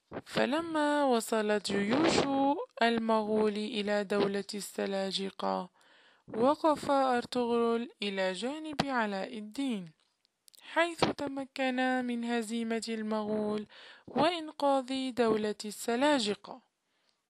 فلما وصلت جيوش المغول إلى دولة السلاجقة، وقف أرطغرل إلى جانب علاء الدين، حيث تمكن من هزيمة المغول وإنقاذ دولة السلاجقة.